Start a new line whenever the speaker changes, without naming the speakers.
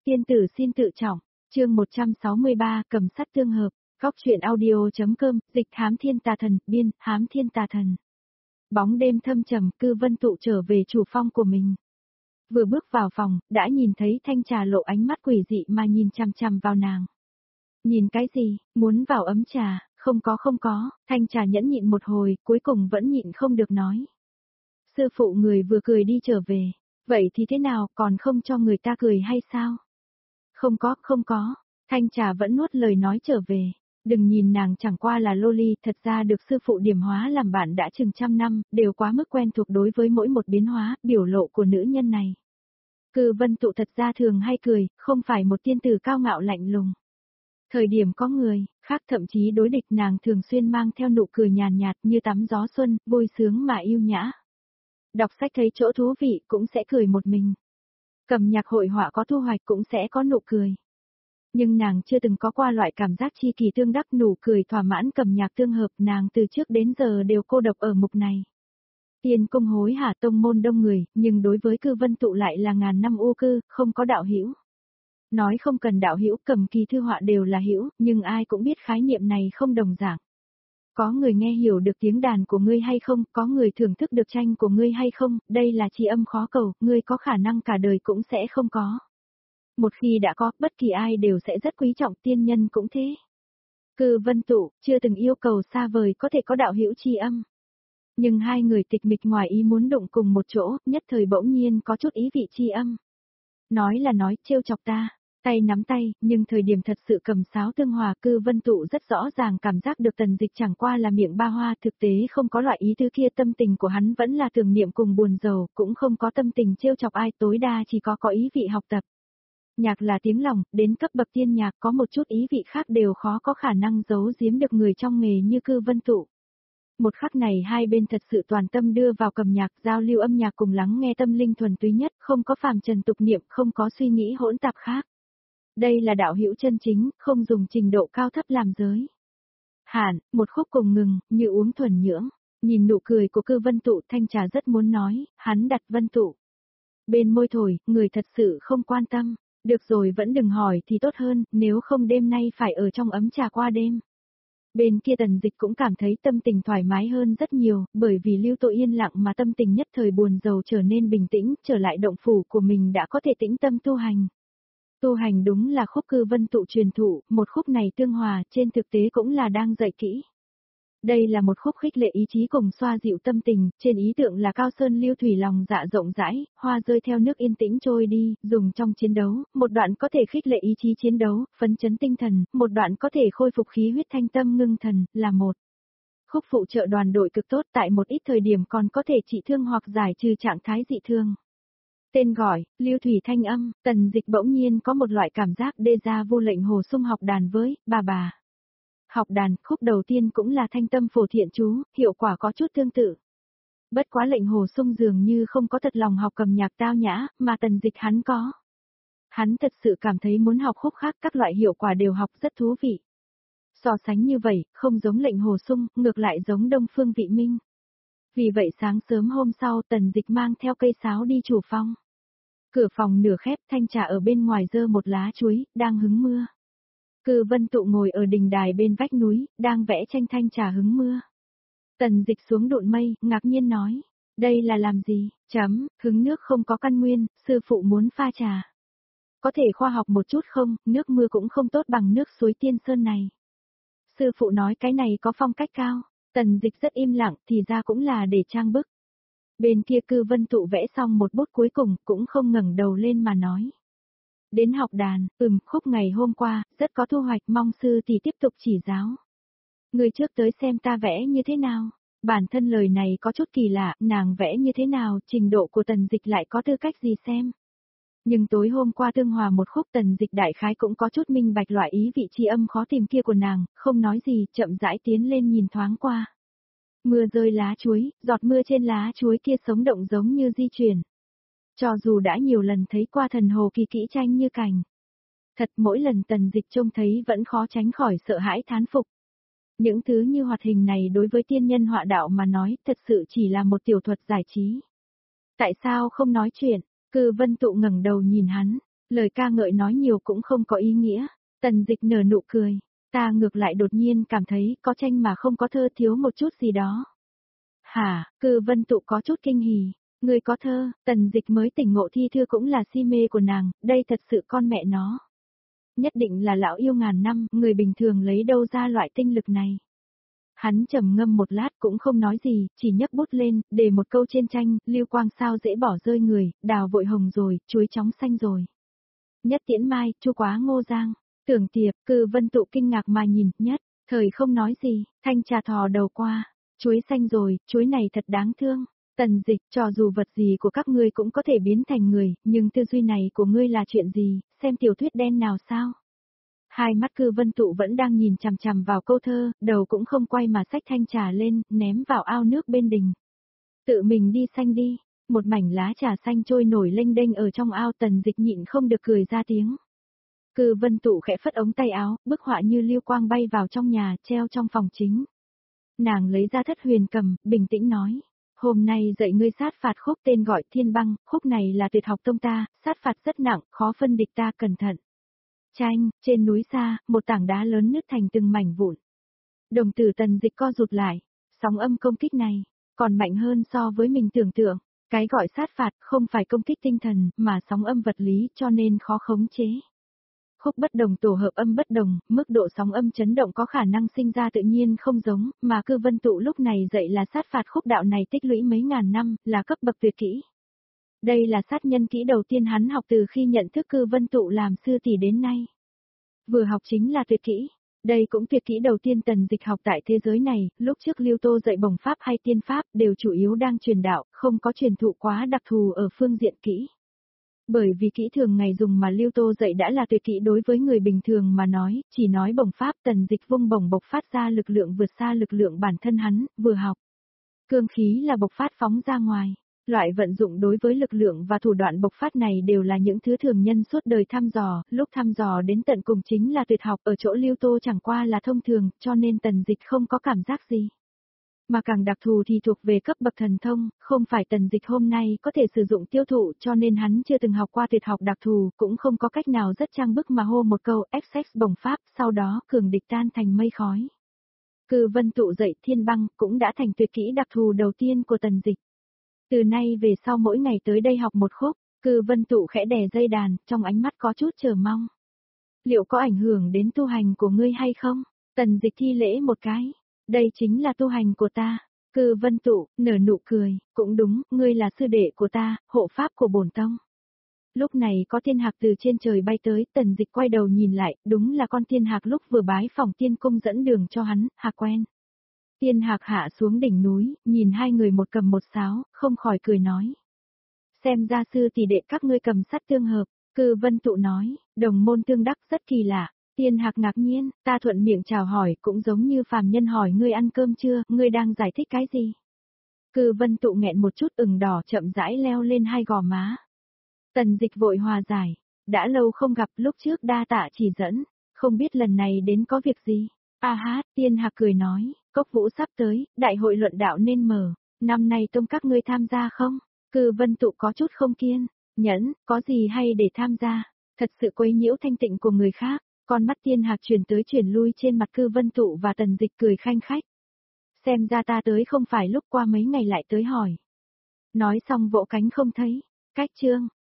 Tiên tử xin tự trọng, chương 163, cầm sắt tương hợp, góc truyện audio.com, dịch Hám Thiên Tà Thần, biên, Hám Thiên Tà Thần. Bóng đêm thâm trầm, Cư Vân Tụ trở về chủ phong của mình. Vừa bước vào phòng, đã nhìn thấy Thanh Trà lộ ánh mắt quỷ dị mà nhìn chằm chằm vào nàng. Nhìn cái gì, muốn vào ấm trà, không có, Thanh Trà nhẫn nhịn một hồi, cuối cùng vẫn nhịn không được nói. Sư phụ người vừa cười đi trở về, vậy thì thế nào, còn không cho người ta cười hay sao? Không có, Thanh Trà vẫn nuốt lời nói trở về. Đừng nhìn nàng chẳng qua là loli, thật ra được sư phụ điểm hóa làm bạn đã chừng trăm năm, đều quá mức quen thuộc đối với mỗi một biến hóa, biểu lộ của nữ nhân này. Cư Vân Tụ thật ra thường hay cười, không phải một tiên tử cao ngạo lạnh lùng. Thời điểm có người khác thậm chí đối địch nàng thường xuyên mang theo nụ cười nhàn nhạt như tắm gió xuân, vui sướng mà yêu nhã. Đọc sách thấy chỗ thú vị cũng sẽ cười một mình. Cầm nhạc hội họa có thu hoạch cũng sẽ có nụ cười. Nhưng nàng chưa từng có qua loại cảm giác chi kỳ tương đắc nụ cười thỏa mãn cầm nhạc tương hợp, nàng từ trước đến giờ đều cô độc ở mục này. Tiên cung hối hả tông môn đông người, nhưng đối với Cư Vân Tụ lại là ngàn năm u cư, không có đạo hữu. Nói không cần đạo hữu, cầm kỳ thư họa đều là hữu, nhưng ai cũng biết khái niệm này không đồng dạng. Có người nghe hiểu được tiếng đàn của ngươi hay không, có người thưởng thức được tranh của ngươi hay không, đây là tri âm khó cầu, ngươi có khả năng cả đời cũng sẽ không có. Một khi đã có, bất kỳ ai đều sẽ rất quý trọng, tiên nhân cũng thế. Cư Vân Tụ, chưa từng yêu cầu xa vời có thể có đạo hữu tri âm. Nhưng hai người tịch mịch ngoài ý muốn đụng cùng một chỗ, nhất thời bỗng nhiên có chút ý vị tri âm. Nói là nói, trêu chọc ta. Tay nắm tay, nhưng thời điểm thật sự cầm sáo tương hòa, Cư Vân Tụ rất rõ ràng cảm giác được Tần Dịch chẳng qua là miệng ba hoa, thực tế không có loại ý tứ kia, tâm tình của hắn vẫn là tưởng niệm cùng buồn rầu, cũng không có tâm tình trêu chọc ai, tối đa chỉ có ý vị học tập. Nhạc là tiếng lòng, đến cấp bậc tiên nhạc có một chút ý vị khác đều khó có khả năng giấu giếm được người trong nghề như Cư Vân Tụ. Một khắc này hai bên thật sự toàn tâm đưa vào cầm nhạc, giao lưu âm nhạc cùng lắng nghe tâm linh thuần túy nhất, không có phàm trần tục niệm, không có suy nghĩ hỗn tạp khác. Đây là đạo hữu chân chính, không dùng trình độ cao thấp làm giới. Hẳn, một khúc cùng ngừng, như uống thuần nhưỡng. Nhìn nụ cười của Cư Vân Tụ, Thanh Trà rất muốn nói, hắn đặt Vân Tụ. Bên môi thổi, người thật sự không quan tâm. Được rồi, vẫn đừng hỏi thì tốt hơn, nếu không đêm nay phải ở trong ấm trà qua đêm. Bên kia Tần Dịch cũng cảm thấy tâm tình thoải mái hơn rất nhiều, bởi vì lưu tội yên lặng mà tâm tình nhất thời buồn rầu trở nên bình tĩnh, trở lại động phủ của mình đã có thể tĩnh tâm tu hành. Tu hành đúng là khúc Cư Vân Tụ truyền thụ, một khúc này tương hòa, trên thực tế cũng là đang dạy kỹ. Đây là một khúc khích lệ ý chí cùng xoa dịu tâm tình, trên ý tượng là cao sơn lưu thủy lòng dạ rộng rãi, hoa rơi theo nước yên tĩnh trôi đi, dùng trong chiến đấu, một đoạn có thể khích lệ ý chí chiến đấu, phấn chấn tinh thần, một đoạn có thể khôi phục khí huyết thanh tâm ngưng thần, là một. Khúc phụ trợ đoàn đội cực tốt, tại một ít thời điểm còn có thể trị thương hoặc giải trừ trạng thái dị thương. Tên gọi, lưu thủy thanh âm, Tần Dịch bỗng nhiên có một loại cảm giác déjà vu lệnh Hồ Sung học đàn với bà. Học đàn, khúc đầu tiên cũng là thanh tâm phổ thiện chú, hiệu quả có chút tương tự. Bất quá lệnh Hồ Sung dường như không có thật lòng học cầm nhạc tao nhã, mà Tần Dịch hắn có. Hắn thật sự cảm thấy muốn học khúc khác, các loại hiệu quả đều học rất thú vị. So sánh như vậy, không giống lệnh Hồ Sung, ngược lại giống Đông Phương Vị Minh. Vì vậy sáng sớm hôm sau Tần Dịch mang theo cây sáo đi chủ phong. Cửa phòng nửa khép, Thanh Trà ở bên ngoài giơ một lá chuối, đang hứng mưa. Cư Vân Tụ ngồi ở đình đài bên vách núi, đang vẽ tranh Thanh Trà hứng mưa. Tần Dịch xuống độn mây, ngạc nhiên nói, đây là làm gì, hứng nước không có căn nguyên, sư phụ muốn pha trà. Có thể khoa học một chút không, nước mưa cũng không tốt bằng nước suối Tiên Sơn này. Sư phụ nói cái này có phong cách cao, Tần Dịch rất im lặng, thì ra cũng là để trang bức. Bên kia Cư Vân Tụ vẽ xong một bút cuối cùng, cũng không ngẩng đầu lên mà nói. Đến học đàn, khúc ngày hôm qua, rất có thu hoạch, mong sư thì tiếp tục chỉ giáo. Người trước tới xem ta vẽ như thế nào. Bản thân lời này có chút kỳ lạ, nàng vẽ như thế nào, trình độ của Tần Dịch lại có tư cách gì xem. Nhưng tối hôm qua tương hòa một khúc Tần Dịch đại khái cũng có chút minh bạch loại ý vị tri âm khó tìm kia của nàng, không nói gì, chậm rãi tiến lên nhìn thoáng qua. Mưa rơi lá chuối, giọt mưa trên lá chuối kia sống động giống như di chuyển. Cho dù đã nhiều lần thấy qua thần hồ kỳ kỹ tranh như cảnh. Thật mỗi lần Tần Dịch trông thấy vẫn khó tránh khỏi sợ hãi thán phục. Những thứ như hoạt hình này đối với tiên nhân họa đạo mà nói thật sự chỉ là một tiểu thuật giải trí. Tại sao không nói chuyện? Cư Vân Tụ ngẩng đầu nhìn hắn. Lời ca ngợi nói nhiều cũng không có ý nghĩa. Tần Dịch nở nụ cười. Ta ngược lại đột nhiên cảm thấy có tranh mà không có thơ, thiếu một chút gì đó. Hả, Cư Vân Tụ có chút kinh hỉ. Người có thơ, Tần Dịch mới tỉnh ngộ thi thư cũng là si mê của nàng, đây thật sự con mẹ nó. Nhất định là lão yêu ngàn năm, người bình thường lấy đâu ra loại tinh lực này. Hắn trầm ngâm một lát cũng không nói gì, chỉ nhấc bút lên, để một câu trên tranh, lưu quang sao dễ bỏ rơi người, đào vội hồng rồi, chuối chóng xanh rồi. Nhất tiễn mai, chu quá ngô giang, tưởng tiệp, Cư Vân Tụ kinh ngạc mà nhìn, nhất, thời không nói gì, thanh trà thò đầu qua, chuối xanh rồi, chuối này thật đáng thương. Tần Dịch, cho dù vật gì của các ngươi cũng có thể biến thành người, nhưng tư duy này của ngươi là chuyện gì, xem tiểu thuyết đen nào sao? Hai mắt Cư Vân Tụ vẫn đang nhìn chằm chằm vào câu thơ, đầu cũng không quay mà xách thanh trà lên, ném vào ao nước bên đình. Tự mình đi xanh đi, một mảnh lá trà xanh trôi nổi lênh đênh ở trong ao. Tần Dịch nhịn không được cười ra tiếng. Cư Vân Tụ khẽ phất ống tay áo, bức họa như lưu quang bay vào trong nhà, treo trong phòng chính. Nàng lấy ra thất huyền cầm, bình tĩnh nói. Hôm nay dạy ngươi sát phạt khúc tên gọi Thiên Băng, khúc này là tuyệt học tông ta, sát phạt rất nặng, khó phân địch ta, cẩn thận. Chanh, trên núi xa, một tảng đá lớn nứt thành từng mảnh vụn. Đồng tử Tần Dịch co rụt lại, sóng âm công kích này, còn mạnh hơn so với mình tưởng tượng. Cái gọi sát phạt không phải công kích tinh thần, mà sóng âm vật lý, cho nên khó khống chế. Khúc bất đồng tổ hợp âm bất đồng, mức độ sóng âm chấn động có khả năng sinh ra tự nhiên không giống, mà Cư Vân Tụ lúc này dạy là sát phạt khúc đạo này tích lũy mấy ngàn năm, là cấp bậc tuyệt kỹ. Đây là sát nhân kỹ đầu tiên hắn học từ khi nhận thức Cư Vân Tụ làm sư tỷ đến nay. Vừa học chính là tuyệt kỹ. Đây cũng tuyệt kỹ đầu tiên Tần Dịch học tại thế giới này, lúc trước Lưu Tô dạy bổng pháp hay tiên pháp đều chủ yếu đang truyền đạo, không có truyền thụ quá đặc thù ở phương diện kỹ. Bởi vì kỹ thường ngày dùng mà Lưu Tô dạy đã là tuyệt kỹ đối với người bình thường mà nói, chỉ nói bổng pháp Tần Dịch vung bổng bộc phát ra lực lượng vượt xa lực lượng bản thân hắn, vừa học. Cương khí là bộc phát phóng ra ngoài. Loại vận dụng đối với lực lượng và thủ đoạn bộc phát này đều là những thứ thường nhân suốt đời thăm dò, lúc thăm dò đến tận cùng chính là tuyệt học, ở chỗ Lưu Tô chẳng qua là thông thường, cho nên Tần Dịch không có cảm giác gì. Mà càng đặc thù thì thuộc về cấp bậc thần thông, không phải Tần Dịch hôm nay có thể sử dụng tiêu thụ, cho nên hắn chưa từng học qua tuyệt học đặc thù, cũng không có cách nào rất trang bức mà hô một câu XX bổng pháp, sau đó cường địch tan thành mây khói. Cư Vân Tụ dạy Thiên Băng cũng đã thành tuyệt kỹ đặc thù đầu tiên của Tần Dịch. Từ nay về sau mỗi ngày tới đây học một khúc, Cư Vân Tụ khẽ đè dây đàn, trong ánh mắt có chút chờ mong. Liệu có ảnh hưởng đến tu hành của ngươi hay không? Tần Dịch thi lễ một cái. Đây chính là tu hành của ta. Cư Vân Tụ, nở nụ cười, cũng đúng, ngươi là sư đệ của ta, hộ pháp của bổn tông. Lúc này có thiên hạc từ trên trời bay tới, Tần Dịch quay đầu nhìn lại, đúng là con thiên hạc lúc vừa bái phòng tiên cung dẫn đường cho hắn, hạc quen. Tiên hạc hạ xuống đỉnh núi, nhìn hai người một cầm một sáo, không khỏi cười nói. Xem ra sư tỷ đệ các ngươi cầm sắt tương hợp, Cư Vân Tụ nói, đồng môn tương đắc rất kỳ lạ. Tiên hạc ngạc nhiên, ta thuận miệng chào hỏi cũng giống như phàm nhân hỏi ngươi ăn cơm chưa, ngươi đang giải thích cái gì? Cư Vân Tụ nghẹn một chút ửng đỏ chậm rãi leo lên hai gò má. Tần Dịch vội hòa giải, đã lâu không gặp, lúc trước đa tạ chỉ dẫn, không biết lần này đến có việc gì. A hát, Tiên hạc cười nói, cốc vũ sắp tới, đại hội luận đạo nên mở, năm nay tông các ngươi tham gia không? Cư Vân Tụ có chút không kiên nhẫn, có gì hay để tham gia, thật sự quấy nhiễu thanh tịnh của người khác. Con mắt Tiên hạc chuyển tới chuyển lui trên mặt Cư Vân Tụ và Tần Dịch cười khanh khách. Xem ra ta tới không phải lúc qua mấy ngày lại tới hỏi. Nói xong vỗ cánh không thấy. Cách chương.